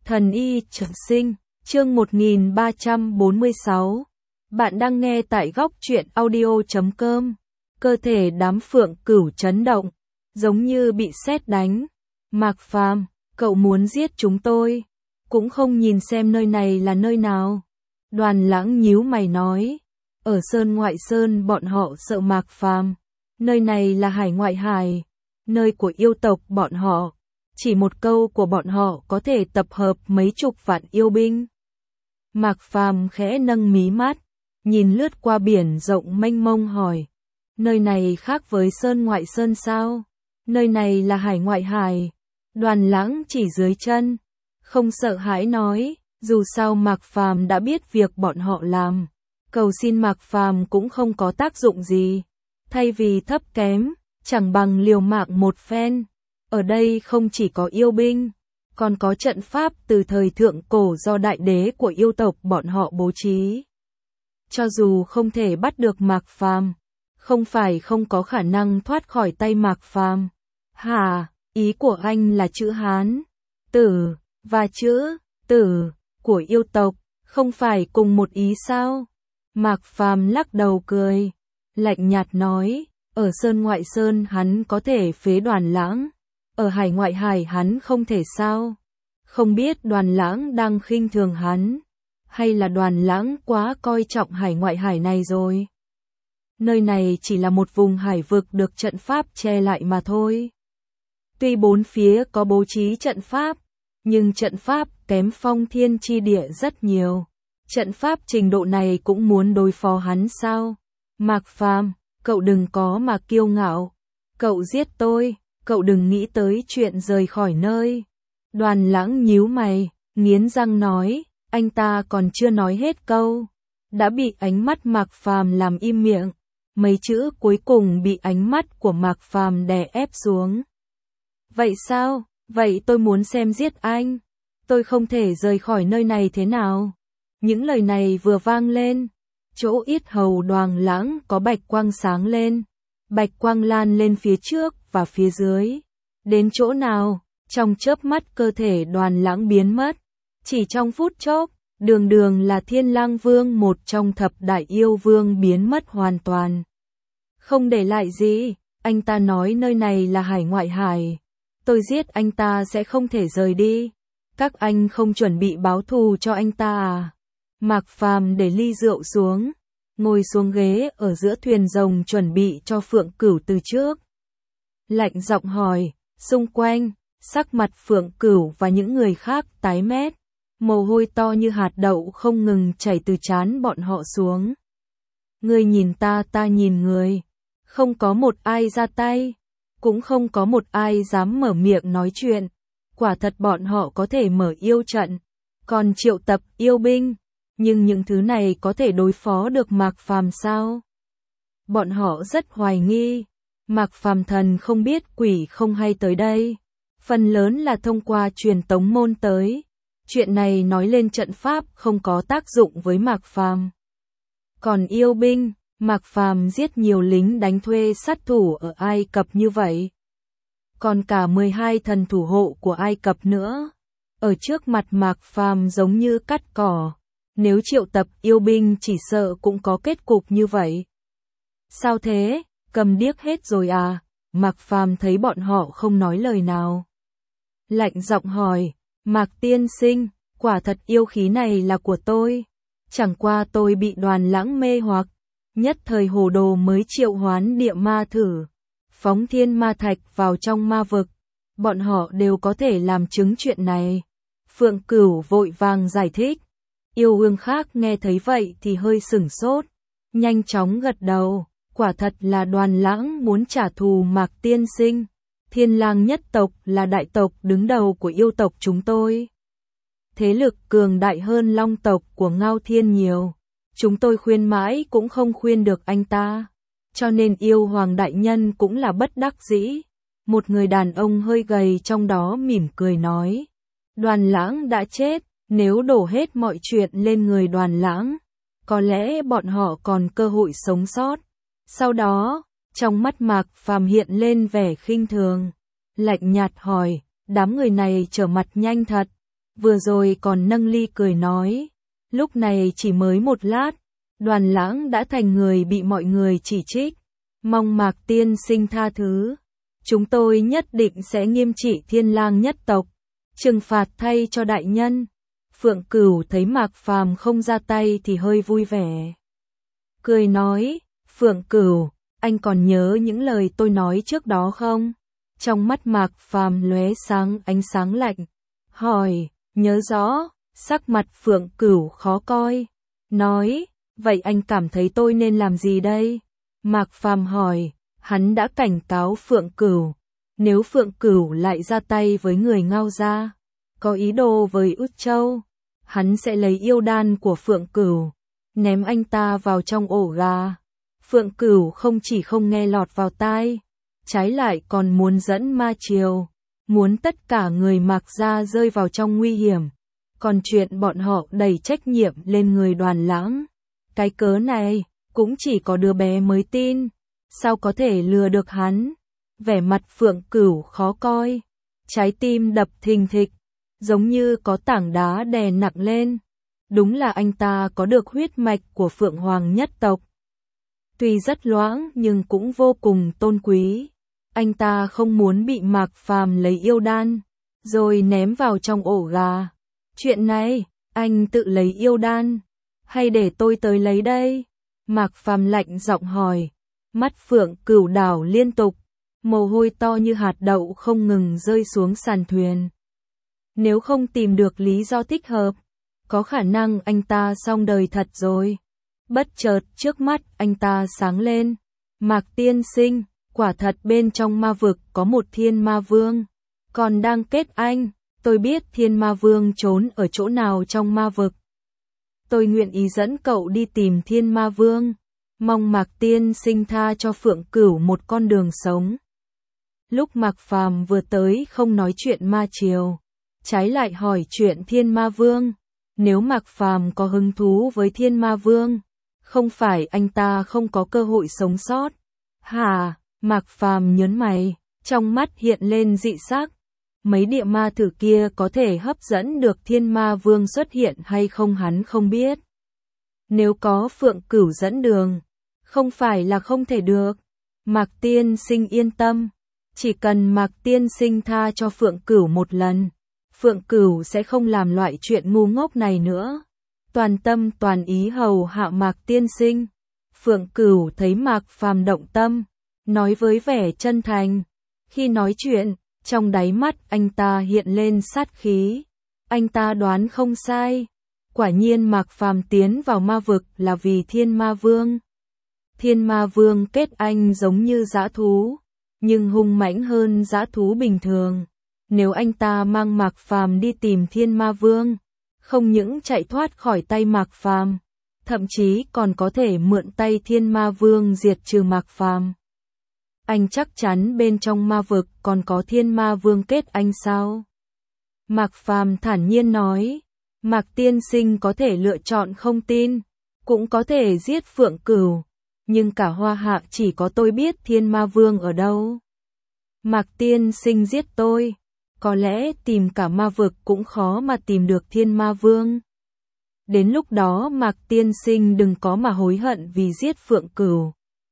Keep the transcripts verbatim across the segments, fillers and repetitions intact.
Thần y trường sinh, chương một nghìn ba trăm bốn mươi sáu. Bạn đang nghe tại góc truyện audio chấm com. Cơ thể đám Phượng Cửu chấn động, giống như bị sét đánh. Mạc Phàm, cậu muốn giết chúng tôi, cũng không nhìn xem nơi này là nơi nào. Đoàn Lãng nhíu mày nói, ở Sơn Ngoại Sơn bọn họ sợ Mạc Phàm, nơi này là Hải Ngoại Hải, nơi của yêu tộc bọn họ. Chỉ một câu của bọn họ có thể tập hợp mấy chục vạn yêu binh. Mạc Phàm khẽ nâng mí mắt, nhìn lướt qua biển rộng mênh mông hỏi, nơi này khác với Sơn Ngoại Sơn sao? Nơi này là Hải Ngoại Hải. Đoàn Lãng chỉ dưới chân, không sợ hãi nói, dù sao Mạc Phàm đã biết việc bọn họ làm, cầu xin Mạc Phàm cũng không có tác dụng gì. Thay vì thấp kém, chẳng bằng liều mạng một phen. Ở đây không chỉ có yêu binh, còn có trận pháp từ thời thượng cổ do đại đế của yêu tộc bọn họ bố trí. Cho dù không thể bắt được Mạc Phàm, không phải không có khả năng thoát khỏi tay Mạc Phàm. Hả, ý của anh là chữ Hán, tử, và chữ, tử, của yêu tộc, không phải cùng một ý sao? Mạc Phàm lắc đầu cười, lạnh nhạt nói, ở Sơn Ngoại Sơn hắn có thể phế Đoàn Lãng. Ở Hải Ngoại Hải hắn không thể sao? Không biết Đoàn Lãng đang khinh thường hắn, hay là Đoàn Lãng quá coi trọng Hải Ngoại Hải này rồi? Nơi này chỉ là một vùng hải vực được trận pháp che lại mà thôi. Tuy bốn phía có bố trí trận pháp, nhưng trận pháp kém Phong Thiên Chi Địa rất nhiều. Trận pháp trình độ này cũng muốn đối phó hắn sao? Mạc Phàm, cậu đừng có mà kiêu ngạo. Cậu giết tôi, cậu đừng nghĩ tới chuyện rời khỏi nơi. Đoàn Lãng nhíu mày, nghiến răng nói, anh ta còn chưa nói hết câu, đã bị ánh mắt Mạc Phàm làm im miệng. Mấy chữ cuối cùng bị ánh mắt của Mạc Phàm đè ép xuống. Vậy sao? Vậy tôi muốn xem giết anh. Tôi không thể rời khỏi nơi này thế nào? Những lời này vừa vang lên, chỗ yết hầu Đoàn Lãng có bạch quang sáng lên. Bạch quang lan lên phía trước và phía dưới. Đến chỗ nào, trong chớp mắt cơ thể Đoàn Lãng biến mất. Chỉ trong phút chốc, đường đường là Thiên Lang Vương, một trong thập đại yêu vương, biến mất hoàn toàn. Không để lại gì, anh ta nói nơi này là Hải Ngoại Hải. Tôi giết anh ta sẽ không thể rời đi. Các anh không chuẩn bị báo thù cho anh ta à? Mạc Phàm để ly rượu xuống, ngồi xuống ghế ở giữa thuyền rồng chuẩn bị cho Phượng Cửu từ trước. Lạnh giọng hỏi, xung quanh, sắc mặt Phượng Cửu và những người khác tái mét, mồ hôi to như hạt đậu không ngừng chảy từ trán bọn họ xuống. Người nhìn ta, ta nhìn người, không có một ai ra tay, cũng không có một ai dám mở miệng nói chuyện. Quả thật bọn họ có thể mở yêu trận, còn triệu tập yêu binh, nhưng những thứ này có thể đối phó được Mạc Phàm sao? Bọn họ rất hoài nghi. Mạc Phàm thần không biết quỷ không hay tới đây, phần lớn là thông qua truyền tống môn tới. Chuyện này nói lên trận pháp không có tác dụng với Mạc Phàm. Còn yêu binh, Mạc Phàm giết nhiều lính đánh thuê sát thủ ở Ai Cập như vậy. Còn cả mười hai thần thủ hộ của Ai Cập nữa. Ở trước mặt Mạc Phàm giống như cắt cỏ. Nếu triệu tập yêu binh chỉ sợ cũng có kết cục như vậy. Sao thế? Cầm điếc hết rồi à? Mạc Phàm thấy bọn họ không nói lời nào, lạnh giọng hỏi, Mạc tiên sinh, quả thật yêu khí này là của tôi. Chẳng qua tôi bị Đoàn Lãng mê hoặc, nhất thời hồ đồ mới triệu hoán địa ma thử, phóng thiên ma thạch vào trong ma vực. Bọn họ đều có thể làm chứng chuyện này. Phượng Cửu vội vàng giải thích. Yêu vương khác nghe thấy vậy thì hơi sửng sốt, nhanh chóng gật đầu. Quả thật là Đoàn Lãng muốn trả thù Mạc tiên sinh. Thiên Lang nhất tộc là đại tộc đứng đầu của yêu tộc chúng tôi. Thế lực cường đại hơn Long tộc của Ngao Thiên nhiều. Chúng tôi khuyên mãi cũng không khuyên được anh ta. Cho nên yêu hoàng đại nhân cũng là bất đắc dĩ. Một người đàn ông hơi gầy trong đó mỉm cười nói. Đoàn Lãng đã chết, nếu đổ hết mọi chuyện lên người Đoàn Lãng, có lẽ bọn họ còn cơ hội sống sót. Sau đó, trong mắt Mạc Phàm hiện lên vẻ khinh thường, lạnh nhạt hỏi, đám người này trở mặt nhanh thật, vừa rồi còn nâng ly cười nói. Lúc này chỉ mới một lát, Đoàn Lãng đã thành người bị mọi người chỉ trích. Mong Mạc tiên sinh tha thứ. Chúng tôi nhất định sẽ nghiêm trị Thiên Lang nhất tộc, trừng phạt thay cho đại nhân. Phượng Cửu thấy Mạc Phàm không ra tay thì hơi vui vẻ. Cười nói, Phượng Cửu, anh còn nhớ những lời tôi nói trước đó không? Trong mắt Mạc Phàm lóe sáng ánh sáng lạnh. Hỏi, nhớ rõ, sắc mặt Phượng Cửu khó coi. Nói, vậy anh cảm thấy tôi nên làm gì đây? Mạc Phàm hỏi, hắn đã cảnh cáo Phượng Cửu. Nếu Phượng Cửu lại ra tay với người Ngao gia, có ý đồ với Út Châu, hắn sẽ lấy yêu đan của Phượng Cửu, ném anh ta vào trong ổ gà. Phượng Cửu không chỉ không nghe lọt vào tai, trái lại còn muốn dẫn Ma Triều, muốn tất cả người Mạc gia rơi vào trong nguy hiểm. Còn chuyện bọn họ đẩy trách nhiệm lên người Đoàn Lãng, cái cớ này cũng chỉ có đứa bé mới tin, sao có thể lừa được hắn? Vẻ mặt Phượng Cửu khó coi, trái tim đập thình thịch, giống như có tảng đá đè nặng lên. Đúng là anh ta có được huyết mạch của Phượng Hoàng nhất tộc. Tuy rất loãng nhưng cũng vô cùng tôn quý. Anh ta không muốn bị Mạc Phàm lấy yêu đan, rồi ném vào trong ổ gà. Chuyện này, anh tự lấy yêu đan, hay để tôi tới lấy đây? Mạc Phàm lạnh giọng hỏi. Mắt Phượng Cửu đảo liên tục, mồ hôi to như hạt đậu không ngừng rơi xuống sàn thuyền. Nếu không tìm được lý do thích hợp, có khả năng anh ta xong đời thật rồi. Bất chợt trước mắt anh ta sáng lên. Mạc tiên sinh, quả thật bên trong ma vực có một thiên ma vương, còn đang kết anh. Tôi biết thiên ma vương trốn ở chỗ nào trong ma vực. Tôi nguyện ý dẫn cậu đi tìm thiên ma vương. Mong Mạc tiên sinh tha cho Phượng Cửu một con đường sống. Lúc Mạc Phàm vừa tới không nói chuyện Ma Triều, trái lại hỏi chuyện Thiên Ma Vương. Nếu Mạc Phàm có hứng thú với Thiên Ma Vương, không phải anh ta không có cơ hội sống sót. Hả? Mạc Phàm nhớn mày, trong mắt hiện lên dị sắc. Mấy địa ma thử kia có thể hấp dẫn được Thiên Ma Vương xuất hiện hay không hắn không biết. Nếu có Phượng Cửu dẫn đường, không phải là không thể được. Mạc tiên sinh yên tâm, chỉ cần Mạc tiên sinh tha cho Phượng Cửu một lần, Phượng Cửu sẽ không làm loại chuyện ngu ngốc này nữa. Toàn tâm toàn ý hầu hạ Mạc tiên sinh. Phượng Cửu thấy Mạc Phàm động tâm, nói với vẻ chân thành. Khi nói chuyện, trong đáy mắt anh ta hiện lên sát khí. Anh ta đoán không sai. Quả nhiên Mạc Phàm tiến vào ma vực là vì Thiên Ma Vương. Thiên Ma Vương kết anh giống như dã thú, nhưng hung mãnh hơn dã thú bình thường. Nếu anh ta mang Mạc Phàm đi tìm Thiên Ma Vương, không những chạy thoát khỏi tay Mạc Phàm, thậm chí còn có thể mượn tay Thiên Ma Vương diệt trừ Mạc Phàm. Anh chắc chắn bên trong ma vực còn có Thiên Ma Vương kết anh sao? Mạc Phàm thản nhiên nói. Mạc tiên sinh có thể lựa chọn không tin, cũng có thể giết Phượng Cửu, nhưng cả Hoa Hạ chỉ có tôi biết Thiên Ma Vương ở đâu. Mạc tiên sinh giết tôi, có lẽ tìm cả ma vực cũng khó mà tìm được Thiên Ma Vương. Đến lúc đó Mạc tiên sinh đừng có mà hối hận vì giết Phượng Cửu.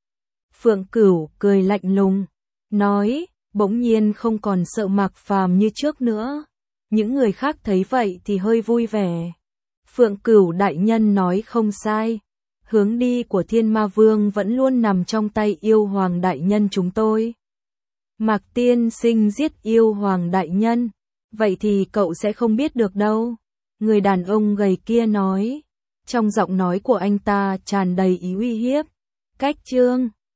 Phượng Cửu cười lạnh lùng, nói, bỗng nhiên không còn sợ Mạc Phàm như trước nữa. Những người khác thấy vậy thì hơi vui vẻ. Phượng Cửu đại nhân nói không sai. Hướng đi của Thiên Ma Vương vẫn luôn nằm trong tay yêu hoàng đại nhân chúng tôi. Mạc tiên sinh giết yêu hoàng đại nhân, vậy thì cậu sẽ không biết được đâu. Người đàn ông gầy kia nói. Trong giọng nói của anh ta tràn đầy ý uy hiếp. Cách chương